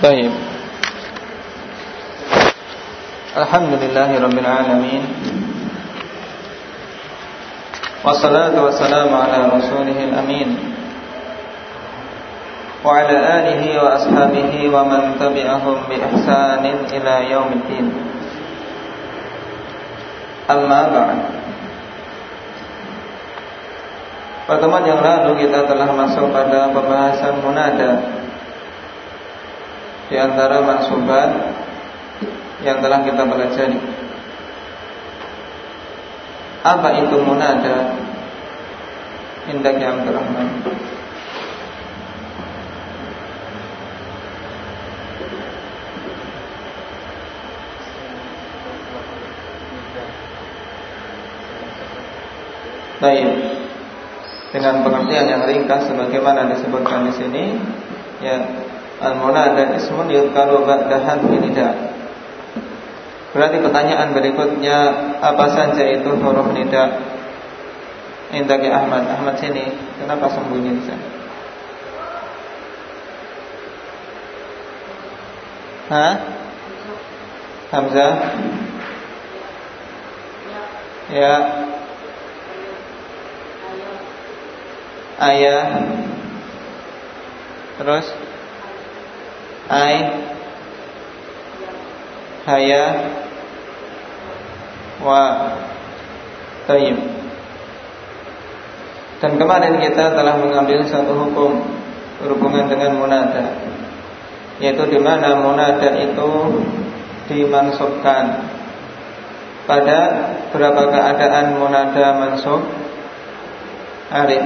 Baik. Alhamdulillahirabbil alamin. Wassalatu wassalamu ala rasulihil amin. Wa ala alihi wa ashabihi wa man tabi'ahum bi ihsanin ila yaumiddin. Amma ba'd. Pertemuan yang lalu kita telah masuk pada pembahasan munada di antara mansubat yang telah kita pelajari. Apa itu munada? Indak ya Abdul Rahman. Baik. Dengan pengertian yang ringkas sebagaimana disebutkan di sini, ya, al-munada ismun yudhkaru ba'da harfi nida. Berarti pertanyaan berikutnya, apa saja itu huruf nida? Indak ya Ahmad. Ahmad sini, kenapa sembunyi di sana? Hamzah. Ya. Ayah. Terus ai, haya, wa, tayyib. Dan kemarin kita telah mengambil satu hukum berhubungan dengan munada, yaitu di mana munada itu dimansubkan. Pada berapa keadaan munada mansub? Arif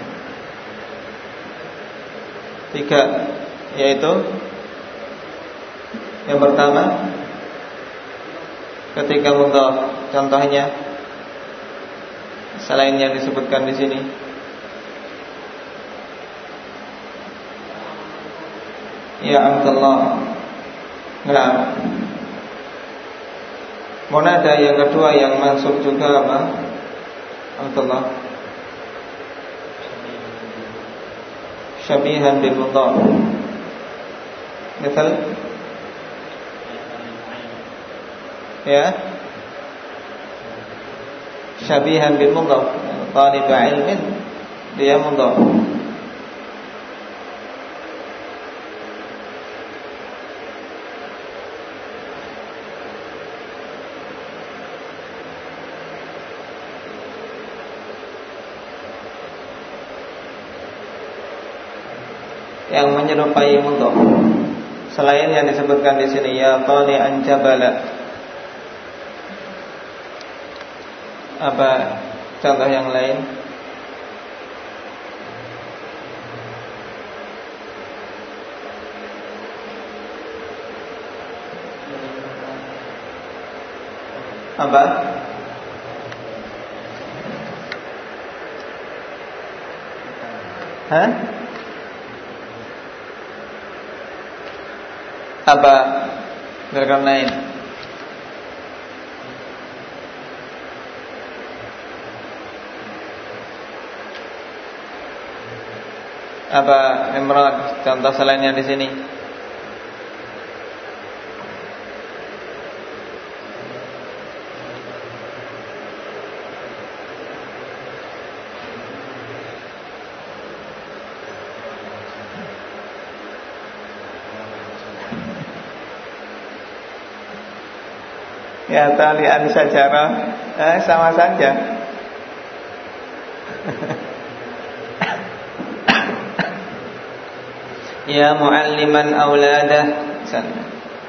3, yaitu yang pertama ketika mudhaf. Contohnya selain yang disebutkan di sini. Ya Abdullah. Nah, munada yang kedua yang mansub juga apa? Abdullah. Syabihan bil mudhaf. Misal, ya, syabihan bil mudhaf. Talib ilmin, dia mudhaf. Yang menyerupai mudhaf. Selain yang disebutkan di sini, ya tali'an jabala. Apa contoh yang lain? Apa? Apa gerakan lain? Apa Imran? Contoh selainnya di sini. Ya talian sajarah, sama saja. Ya mualliman auladah, misalnya.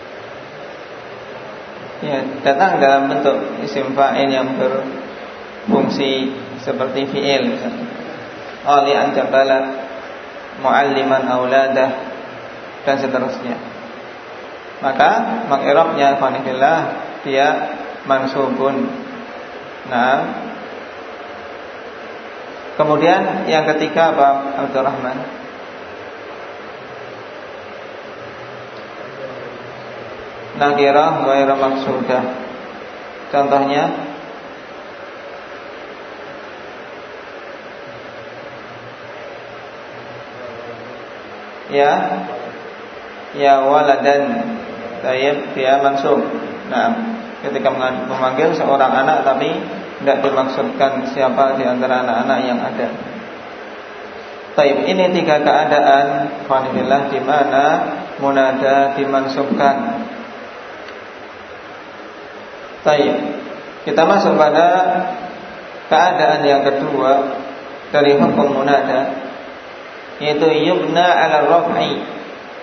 Ya, datang dalam bentuk isim fa'il yang berfungsi seperti fi'il, misalnya. Ali'an jabala, mualliman auladah, dan seterusnya. Maka mengirabnya qanifillah, dia mansubun. Nah, kemudian yang ketiga apa Abdul Rahman? Nakirah ghairu maqsudah. Contohnya ya ya waladan. Tayyib, dia mansub. Nah, ketika memanggil seorang anak tapi tidak dimaksudkan siapa di antara anak-anak yang ada. Tayyib, ini tiga keadaan qanillah di mana munada dimansubkan. Tayyib, kita masuk pada keadaan yang kedua dari hukum munada, yaitu yubna ala raf'i,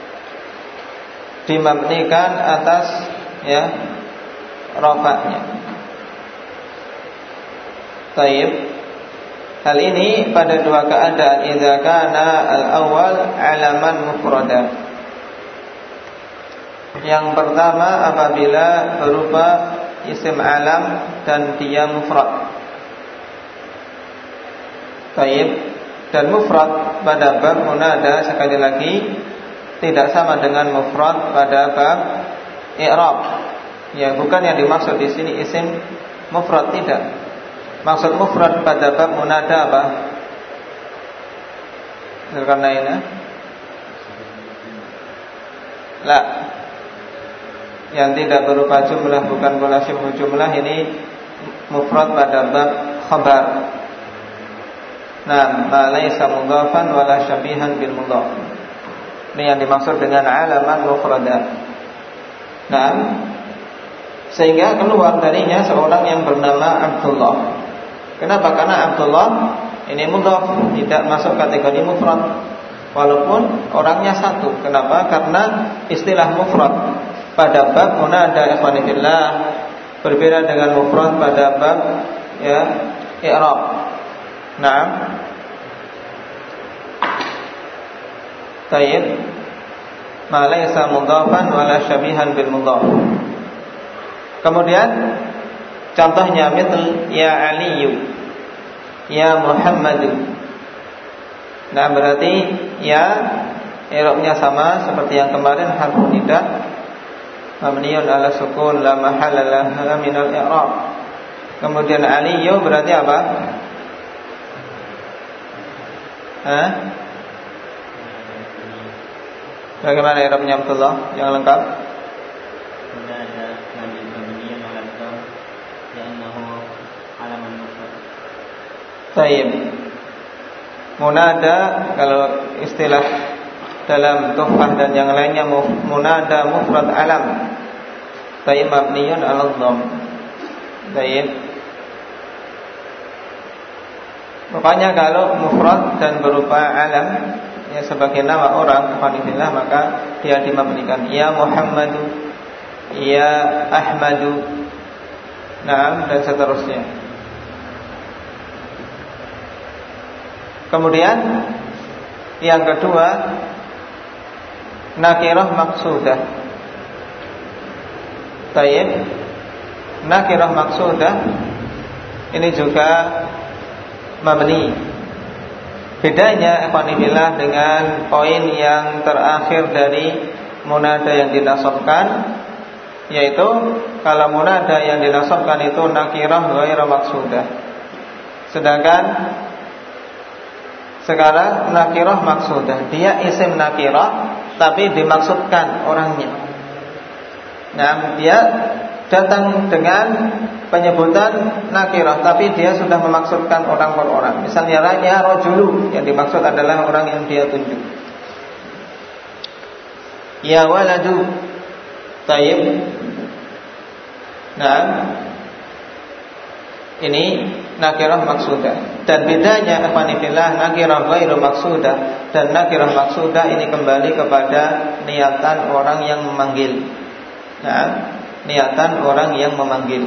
dimabnikan atas ya rafa'nya. Tayyib, hal ini pada dua keadaan. Idza kana al-awwal alaman mufrada. Yang pertama apabila berupa isim alam dan dia mufrad. Tayyib, dan mufrad pada bab munada sekali lagi tidak sama dengan mufrad pada bab i'rab. Ya, bukan yang dimaksud di sini isim mufrad, tidak. Maksud mufrad pada bab munada apa? Dzulkarnain. La. Yang tidak berupa jumlah, bukan pula syibhu jumlah, ini mufrad pada bab khabar. Nah, ma laisa mudhafan wala syabihan bil mudhaf. Ini yang dimaksud dengan alaman mufrada. Nah, sehingga keluar darinya seorang yang bernama Abdullah. Kenapa? Karena Abdullah ini mudhaf, tidak masuk kategori mufrad, walaupun orangnya satu. Kenapa? Karena istilah mufrad pada bab munada ikhwani fillah berbeda dengan mufrad pada bab ya i'rab. Nah, tayyib, ma laysa mudhafan wala syabihan bil mudhaf. Kemudian contohnya mithl ya Aliyu, ya Muhammadu. Nah, berarti ya i'rabnya sama seperti yang kemarin, harfu nida mabniun ala sukun la mahalla laha min al-i'rab. Kemudian Aliyu berarti apa? Bagaimana i'rabnya Abdullah yang lengkap? Sudah ada mabniun ala dhamm li'annahu alaman mufrad. Tayyib. Munada kalau istilah dalam tuhfah dan yang lainnya munada mufrad alam. Tayyib mabniun ala dhamm. Tayyib. Pokoknya kalau mufrad dan berupa alam ya sebagai nama orang qanillah, maka dia dimabnikan ya Muhammadu, ya Ahmadu, nah, dan seterusnya. Kemudian yang kedua nakirah maksudah. Tayyib, nakirah maksudah ini juga mabni. Bedanya ikhwanillah dengan poin yang terakhir dari munada yang dinasabkan, yaitu kalau munada yang dinasabkan itu nakirah ghairu maksudah. Sedangkan sekarang nakirah maksudah, dia isim nakirah tapi dimaksudkan orangnya. Nah, dia datang dengan penyebutan nakirah tapi dia sudah memaksudkan orang per orang. Misalnya ya rajulu, yang dimaksud adalah orang yang dia tunjuk. Ya waladu. Tayyib. Nah, ini nakirah maksudah. Dan bedanya afanillah nakirah ghairu maksudah dan nakirah maksudah ini kembali kepada niatan orang yang memanggil. Nah, niatan orang yang memanggil.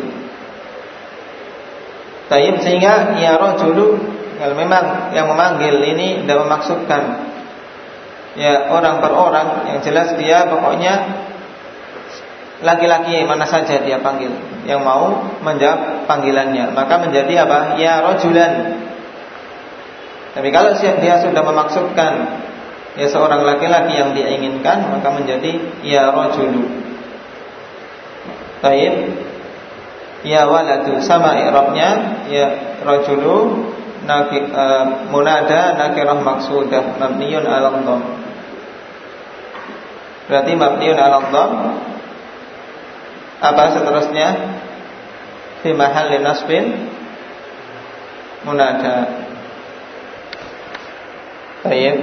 Tayyib, sehingga ya rajulu, kalau memang yang memanggil ini tidak memaksudkan ya orang per orang, yang jelas dia pokoknya laki-laki mana saja dia panggil yang mau menjawab panggilannya, maka menjadi apa? Ya rajulan. Tapi kalau dia sudah memaksudkan ya seorang laki-laki yang dia inginkan, maka menjadi ya rajulu. Tayyib. Ya waladu, sama i'rabnya ya rajulu munada nakirah maksudah mabniun ala dhamm. Berarti mabniun 'ala dhamm. Apa seterusnya? Fi mahalli nasbin munada. Baik.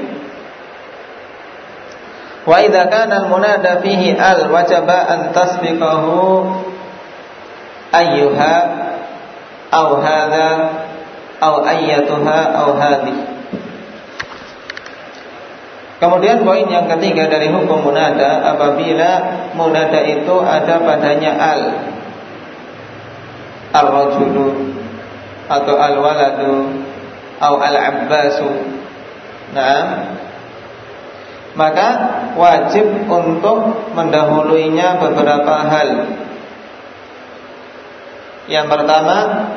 Wa idza kana al-munada fihi al wajaba an tasbiqahu ayyuha aw hadha aw ayyatuha aw hadhi. Kemudian poin yang ketiga dari hukum munada, apabila munada itu ada padanya al-rajulu atau al-waladu atau al-abbasu. Nah, maka wajib untuk mendahuluinya beberapa hal. Yang pertama,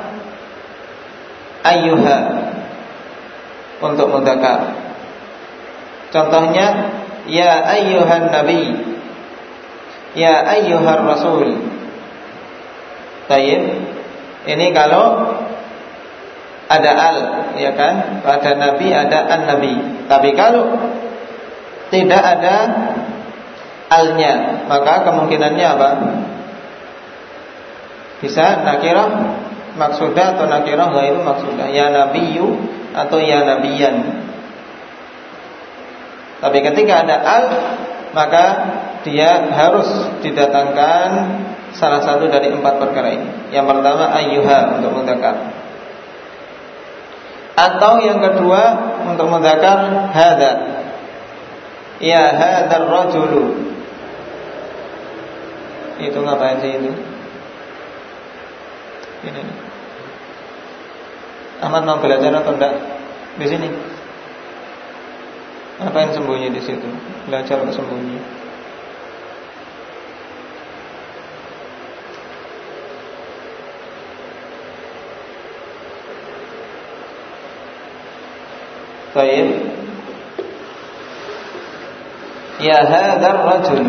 ayyuha untuk mudzakkar. Contohnya, ya ayyuhan nabi, ya ayyuhar rasul. Baik. Ini kalau ada al, ya kan? Pada nabi ada an-nabi. Tapi kalau tidak ada alnya, maka kemungkinannya apa? Bisa nakirah maksudah atau nakirah ghairu maksudah. Ya nabiyyu atau ya nabiyan. Tapi ketika ada al, maka dia harus didatangkan salah satu dari 4 perkara ini. Yang pertama ayyuha untuk mudzakkar. Atau yang kedua untuk mudzakkar hadza. Ya hadzal rajulu. Itu ngapain sih itu? Ini. Ahmad mau belajar atau enggak? Di sini. Apa yang sembunyi di situ? Belajar atau sembunyi? Baik. Ya hadzal rajul.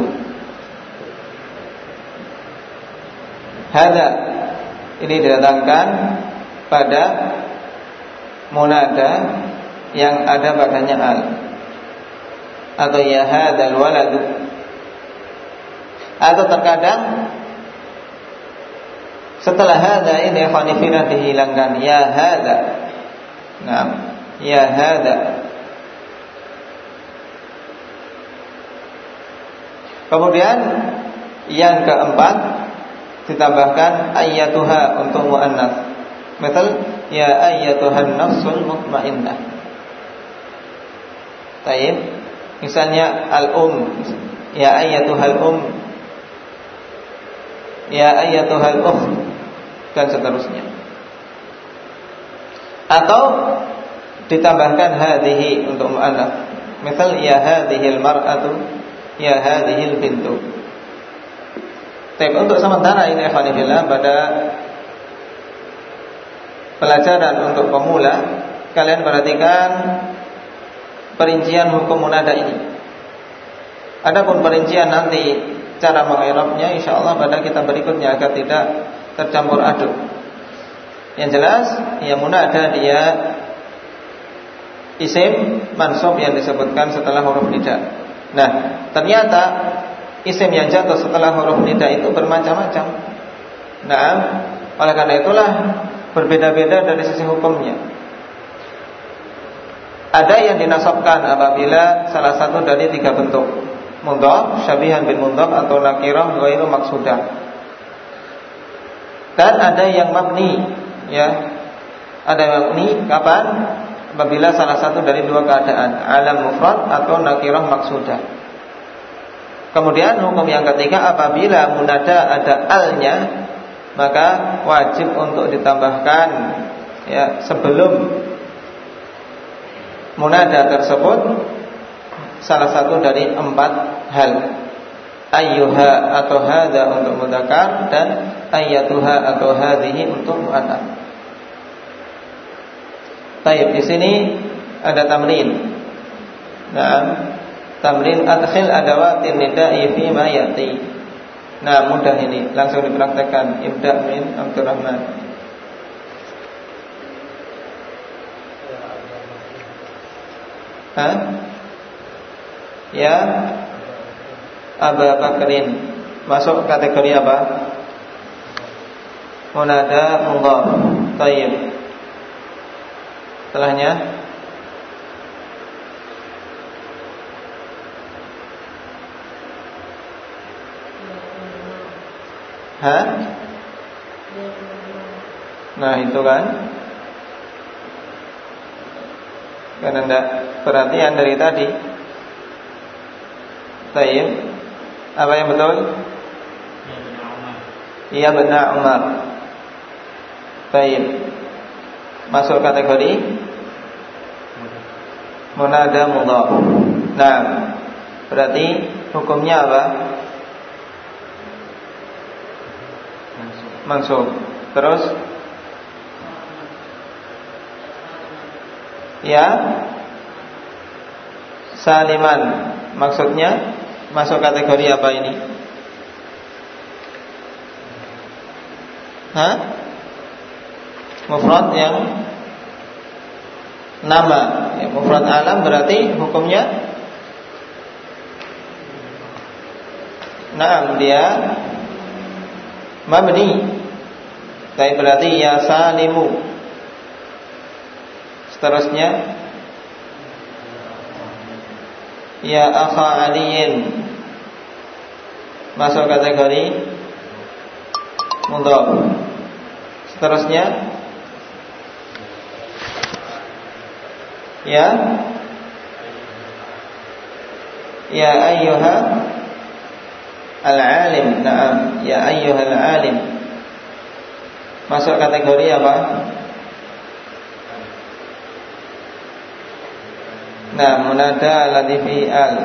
Hadza ini didatangkan pada munada yang ada padanya al. Atau ya hadzal waladu. Atau terkadang setelah hadza ini khanifina dihilangkan ya hadza. Nah, ya hadza. Kemudian yang keempat ditambahkan ayyatuha untuk muannats. Misal ya ayyatuhan nafsul mutmainnah. Baik. Misalnya al-um, ya ayyatuhal ya ayyatuhal ukht, dan seterusnya. Atau ditambahkan hadhihi untuk muannats. Misal ya hadhil mar'atu, ya hadhil bintu. Tapi untuk sementara ini ikhwanillah, pada pelajaran untuk pemula, kalian perhatikan perincian hukum munada ini. Adapun perincian nanti cara mengi'rabnya insyaallah pada kita berikutnya agar tidak tercampur aduk. Yang jelas, ya munada dia isim mansub yang disebutkan setelah huruf nida. Nah, ternyata isim yang jatuh setelah huruf nida itu bermacam-macam. Nah, oleh karena itulah berbeda-beda dari sisi hukumnya. Ada yang dinasabkan apabila salah satu dari 3 bentuk, mudhaf, syabihan bin mudhaf, atau nakirah ghairu maksudah. Dan ada yang mabni, ya. Ada yang mabni kapan? Apabila salah satu dari 2 keadaan, alam mufrad atau nakirah maksudah. Kemudian hukum yang ketiga, apabila munada ada alnya, maka wajib untuk ditambahkan, ya, sebelum munada tersebut salah satu dari 4 hal. Ayyuha atau hadza untuk mudzakkar, dan ayyatuha atau hadhihi untuk muannats. Baik, di sini ada tamrin. Nah, tamrin adkhil adawatin nida'i fi ma yati. Nah, mudah ini, langsung dipraktekkan. Ibda min Abdurrahman. Ya Abu Bakrin masuk kategori apa? Munada mudhaf. Tayyib. Setelahnya Nah itu kan karena tidak perhatian dari tadi. Tayyib. Apa yang betul? Iya benar Umar. Tayyib. Masuk kategori munada mudhaf. Nah, berarti hukumnya apa? Mansub. Terus ya saliman, maksudnya masuk kategori apa ini? Mufrad yang nama, ya, mufrad alam berarti hukumnya naam, dia mabni. Tapi berarti ya salimu. Seterusnya ya akha aliyin, masuk kategori mudhaf. Seterusnya ya ayyuha al-alim. Naam, ya ayyuha al-alim, masuk kategori apa? Nah, munada ladzi fi al.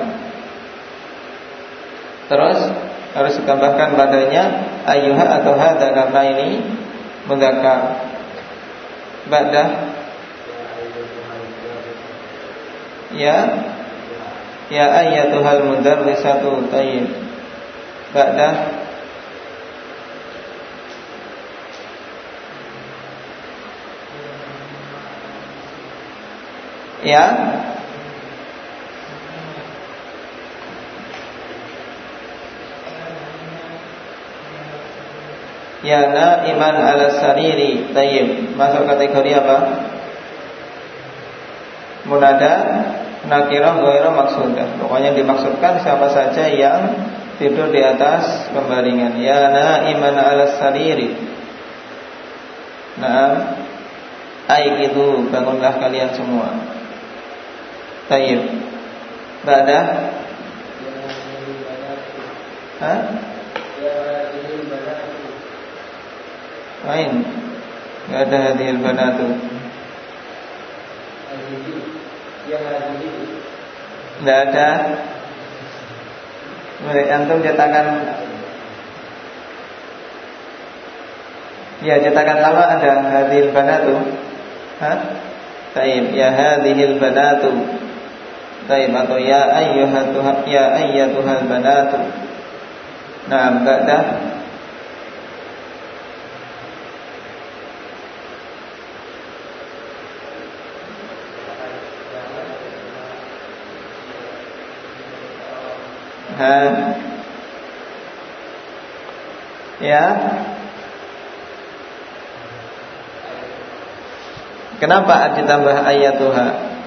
Terus harus ditambahkan padanya ayyuha atau hadza karena ini mudzakkar. Ba'da ya ayyatuhal mudarrisatu. Tayyib. Ba'da ya naiman ala sariri. Tayyib. Masuk kategori apa? Munada nakirah ghairu maksudah. Pokoknya dimaksudkan siapa saja yang tidur di atas pembaringan. Ya naiman ala sariri. Naam, ai itu bangunlah kalian semua. Tayyib. Ba'da Ain. Enggak ada hadhil banatu. Enggak ada. Mereka antum cetakan. Ya, cetakan lama ada hadhil banatu. Taib. Ya hadhil banatu. Taib atau ya ayyatuhal banatu. Nah, ba'da ya. Kenapa ditambah ayatuha?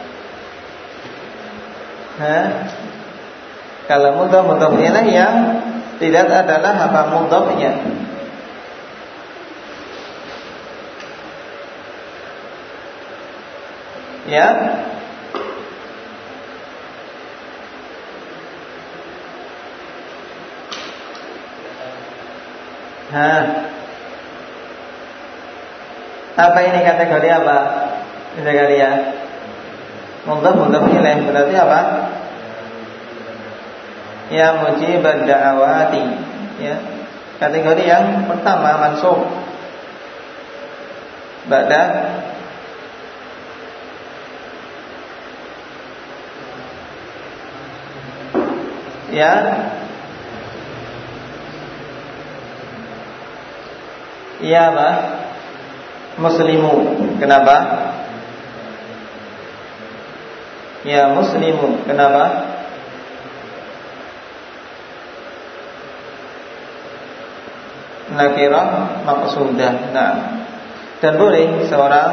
Kalau mudhaf ilaih yang tidak adalah apa mudhafnya. Ya. Apa ini kategori apa? Kategori ya mudhaf ilaih berarti apa? Ya mujibad da'awati. Ya, kategori yang pertama mansub. Ba'da ya apa? Muslimu. Kenapa? Ya muslimu. Kenapa? nakirah maqsudah. Nah, dan boleh seorang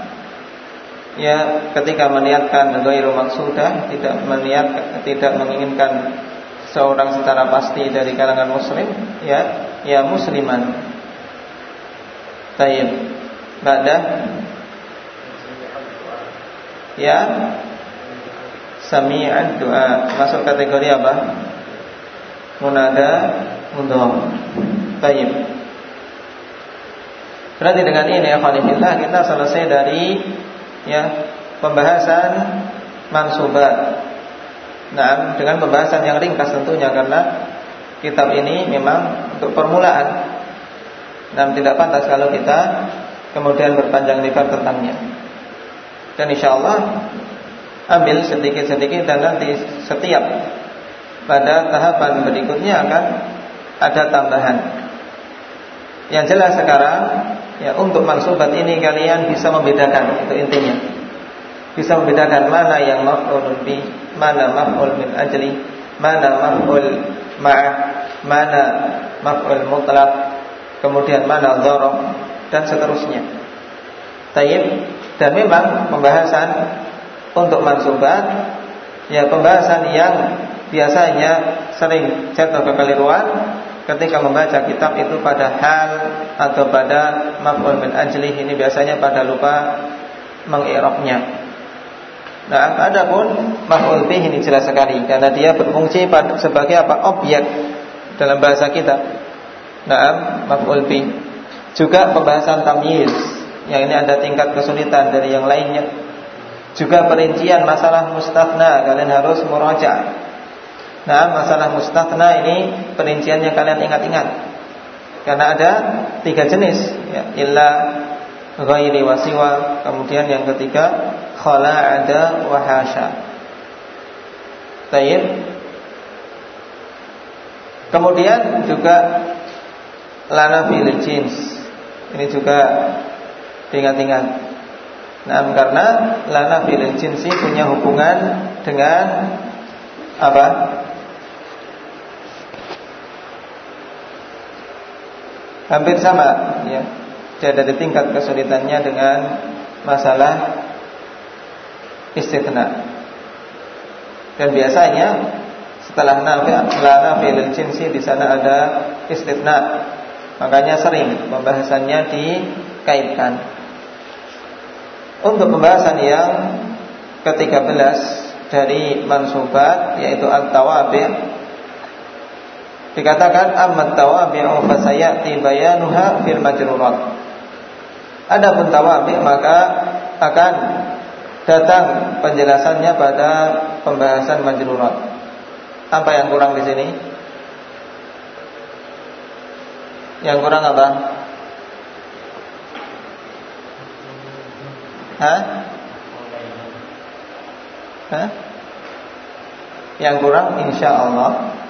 ya ketika meniatkan ghairu maqsudah, tidak menginginkan seorang secara pasti dari kalangan muslim, ya musliman. Tayyib. Ba'da ya sami'ad doa, masuk kategori apa? Munada mudhaf. Tayyib. Berarti dengan ini ya khalifillah kita selesai dari ya pembahasan mansubat. Nah, dengan pembahasan yang ringkas tentunya karena kitab ini memang untuk permulaan. Nah, tidak pantas kalau kita kemudian berpanjang lebar tentangnya. Dan insyaallah ambil sedikit-sedikit dan nanti setiap pada tahapan berikutnya akan ada tambahan. Yang jelas sekarang ya untuk mansubat ini kalian bisa membedakan, itu intinya. Bisa membedakan mana yang maf'ulun bi, mana maf'ul min ajli, mana maf'ul ma'ah, mana maf'ul mutlaq, kemudian mana dzaraf dan seterusnya. Tayyib. Dan memang pembahasan untuk mansubat ya pembahasan yang biasanya sering jatuh kekeliruan ketika membaca kitab itu pada hal atau pada maf'ul min ajli, ini biasanya pada lupa mengi'rabnya. Nah, adapun maf'ul bih ini jelas sekali karena dia berfungsi sebagai apa? Objek dalam bahasa kita. Nah, maf'ul bih. Juga pembahasan tamyiz, yang ini ada tingkat kesulitan dari yang lainnya. Juga perincian masalah mustathna, kalian harus muraja'. Nah, masalah mustathna ini perinciannya kalian ingat-ingat. Karena ada 3 jenis ya, illa ghairi wa siwa, kemudian yang ketiga khala ada wa hasya. Baik. Kemudian juga lana fil jins. Ini juga diingat-ingat. Nah, karena lana fil jinsi punya hubungan dengan apa? Hampir sama ya. Dia ada di tingkat kesulitannya dengan masalah istitsna. Dan biasanya setelah lana fil jinsi di sana ada istitsna. Makanya sering pembahasannya dikaitkan. Untuk pembahasan yang ke-13 dari mansubat yaitu at-tawabi', dikatakan amma tawabi'u fasayati bayanuha fil majrurat. Adapun tawabi' maka akan datang penjelasannya pada pembahasan majrurat. Apa yang kurang di sini? Yang kurang apa? Hah? Yang kurang insyaallah.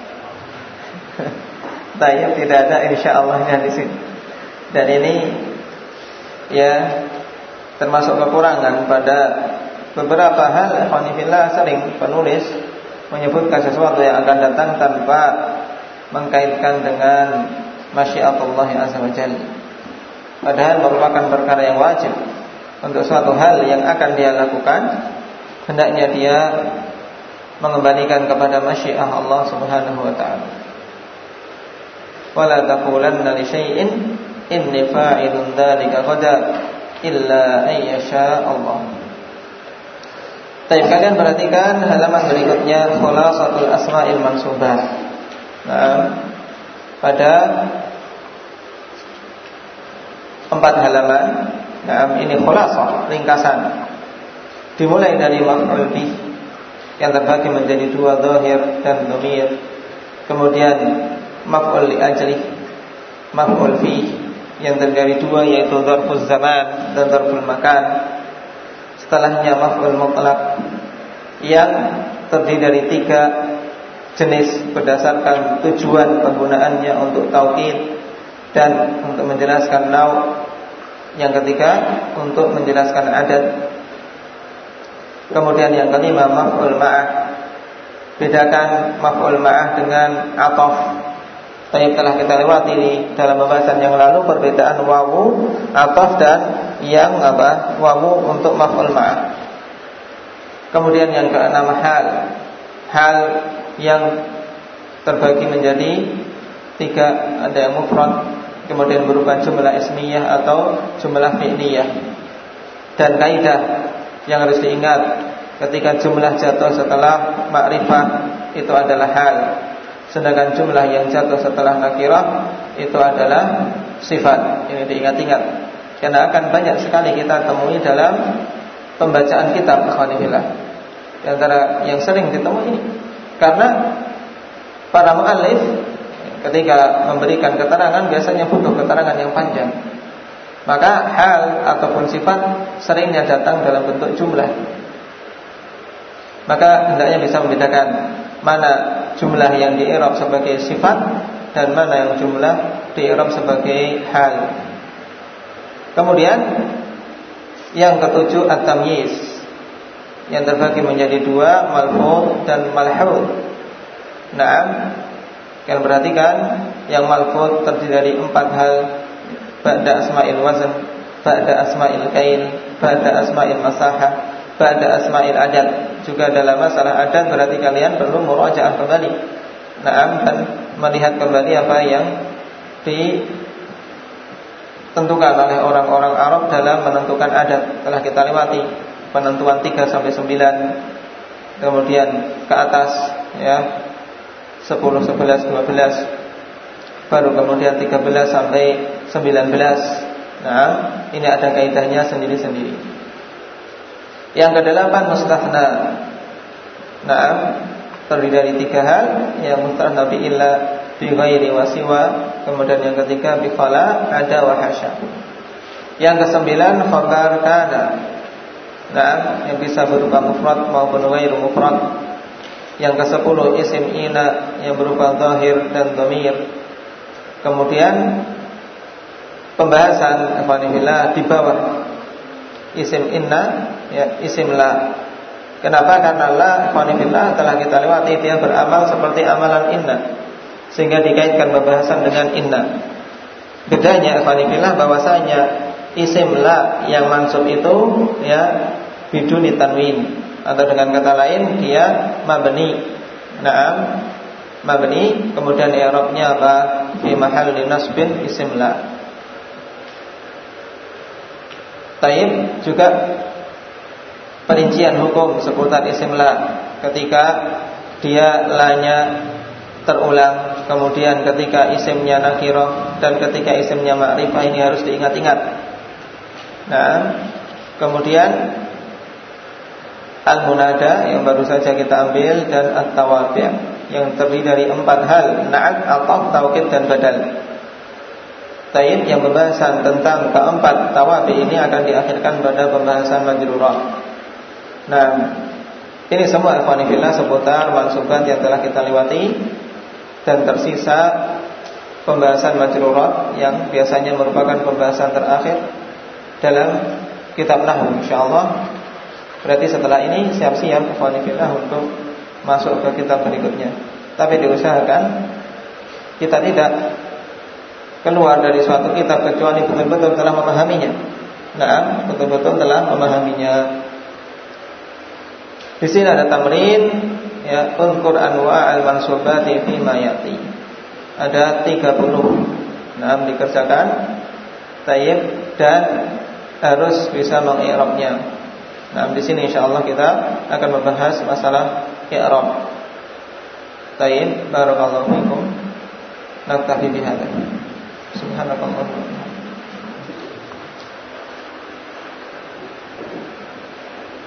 Tayyib, tidak ada insyaallah-nya di sini. Dan ini ya termasuk kekurangan pada beberapa hal. Alhamdulillah sering penulis menyebutkan sesuatu yang akan datang tanpa mengkaitkan dengan masyiatullah azza wa jalla. Padahal merupakan perkara yang wajib untuk suatu hal yang akan dia lakukan, hendaknya dia mengembalikan kepada masyiah Allah subhanahu wa ta'ala. Wala taqulanna li syai'in inni fa'ilun dzalika ghadan illa ayyasha Allah. Baik, kalian perhatikan halaman berikutnya, khulasatul asma'il mansubah. Nah, pada 4 halaman. Nah, ini khulasah, ringkasan. Dimulai dari maf'ul bih yang terbagi menjadi 2, dhahir dan dhamir. Kemudian maf'ul li ajli, maf'ul fi yang terdiri 2 yaitu dzarfuz zaman dan dzarful makan. Setelahnya maf'ul mutlaq yang terdiri dari 3 jenis berdasarkan tujuan penggunaannya untuk taukid dan untuk menjelaskan nau'. Yang ketiga untuk menjelaskan adat. Kemudian yang kelima maf'ul ma'ah. Bedakan maf'ul ma'ah dengan ataf. Tapi telah kita lewati di dalam pembahasan yang lalu perbedaan wawu ataf dan yang wawu untuk maf'ul ma'ah. Kemudian yang keenam hal yang terbagi menjadi 3, ada yang mufrad, kemudian berupa jumlah ismiyah atau jumlah fi'liyah. Dan kaidah yang harus diingat ketika jumlah jatuh setelah ma'rifah itu adalah hal, sedangkan jumlah yang jatuh setelah nakirah itu adalah sifat. Ini diingat-ingat, karena akan banyak sekali kita temui dalam pembacaan kitab ikhwanillah. Di antara yang sering ditemui ini, karena para mu'allif ketika memberikan keterangan biasanya butuh keterangan yang panjang. Maka hal ataupun sifat seringnya datang dalam bentuk jumlah. Maka hendaknya bisa membedakan mana jumlah yang di-i'rab sebagai sifat dan mana yang jumlah di-i'rab sebagai hal. Kemudian yang ketujuh at-tamyiz, yang terbagi menjadi 2, malfu' dan malhud. Nah, kalian perhatikan yang malfu' terdiri dari 4 hal: ba'da asma'il wazn, ba'da asma'il kail, ba'da asma'il masahah, ba'da asma'il adad. Juga dalam masalah adad berarti kalian perlu murajaah kembali. Nah, dan melihat kembali apa yang ditentukan oleh orang-orang Arab dalam menentukan adad. Telah kita lewati penentuan 3 sampai 9, kemudian ke atas ya 10, 11, 12, baru kemudian 13 sampai 19. Nah, ini ada kaidahnya sendiri-sendiri. Yang ke-8 mustathna. Nah, terdiri dari 3 hal, yang mustathna bi illa, bi ghairi wa siwa, kemudian yang ketiga bi fala, ada wa hasya. Yang ke-9 khabar kana. Nah, yang bisa berupa mufrad maupun ghairu mufrad. Yang ke-10 isim ina yang berupa zahir dan dhamir. Kemudian pembahasan ikhwanillah di bawah isim inna, ya, isim la. Kenapa? Karena la ikhwanillah telah kita lewati, dia beramal seperti amalan inna, sehingga dikaitkan pembahasan dengan inna. Bedanya ikhwanillah bahwasanya isim la yang mansub itu ya biduni tanwin, atau dengan kata lain dia mabni. Naam, mabni, kemudian i'rabnya apa? Fi mahalli nasbin isim la. Taib juga perincian hukum seputar isim la ketika dia lanya terulang, kemudian ketika isimnya nakirah dan ketika isimnya ma'rifah, ini harus diingat-ingat. Nah, kemudian al-munada yang baru saja kita ambil dan at-tawabi' yang terdiri dari 4 hal: na'at, ataf, taukid dan badal. Taib yang pembahasan tentang keempat tawabi ini akan diakhirkan pada pembahasan majrurah. Nah, ini semua ikhwanillah seputar mansubat yang telah kita lewati, dan tersisa pembahasan majrurah yang biasanya merupakan pembahasan terakhir dalam kitab nahwu insyaallah. Berarti setelah ini siap-siap ikhwanillah untuk masuk ke kitab berikutnya. Tapi diusahakan kita tidak keluar dari suatu kitab kecuali betul-betul telah memahaminya. Nah, betul-betul telah memahaminya. Di sini ada tamrin, ya, unqur anwa' al-mansubati fi ma yati. Ada 30. Nah, dikerjakan tayyib dan harus bisa mengi'rabnya. Nah, di sini insyaallah kita akan membahas masalah i'rab. Tayyib, barakallahu fikum. Naktafi bihadza. Subhanallah.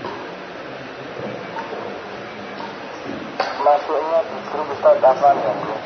Masuknya di grup Ustaz Afan ya.